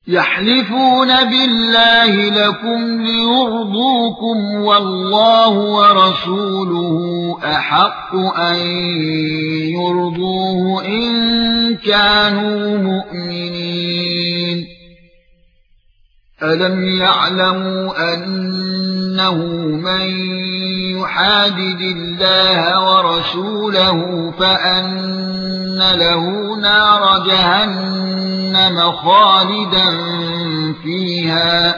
يحلفون بالله لكم ليرضوكم والله ورسوله أحق أن يرضوه إن كانوا مؤمنين ألم يعلموا أنه من يحادد الله ورسوله فأن له نار جهنم خالدا فيها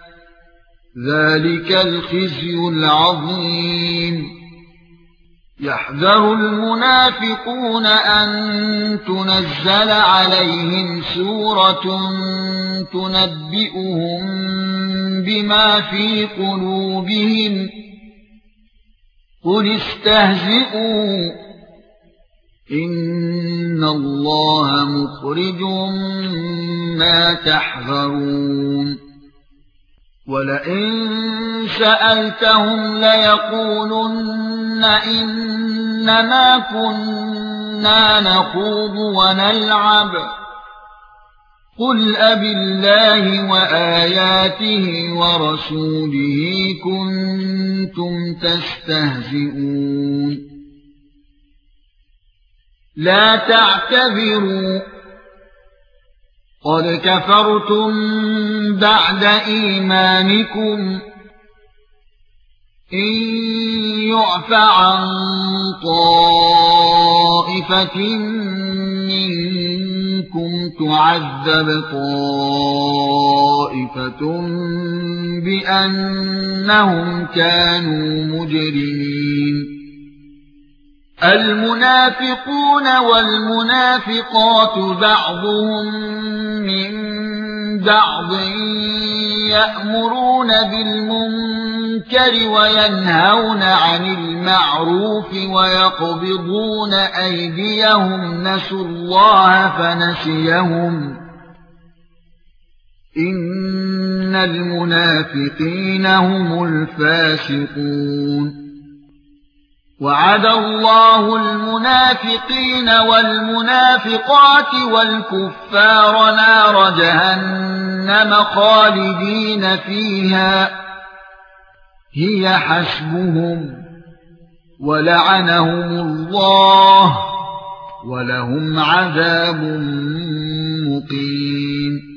ذلك الخزي العظيم يحذر المنافقون أن تنزل عليهم سورة تنبئهم بما في قلوبهم قل استهزئوا إن الله مخرج ما تحذرون ولئن سألتهم ليقولن إنما كنا نخوض ونلعب قل أبالله وآياته ورسوله كنتم تستهزئون لا تعتذروا قد كفرتم بعد إيمانكم إن يعف عن طائفة منكم تعذب طائفة بأنهم كانوا مجرمين المنافقون والمنافقات بعضهم من بعض يأمرون بالمنكر وينهون عن المعروف ويقبضون أيديهم نسوا الله فنسيهم إن المنافقين هم الفاسقون وعد الله المنافقين والمنافقات والكفار نار جهنم خالدين فيها هي حسبهم ولعنهم الله ولهم عذاب مقيم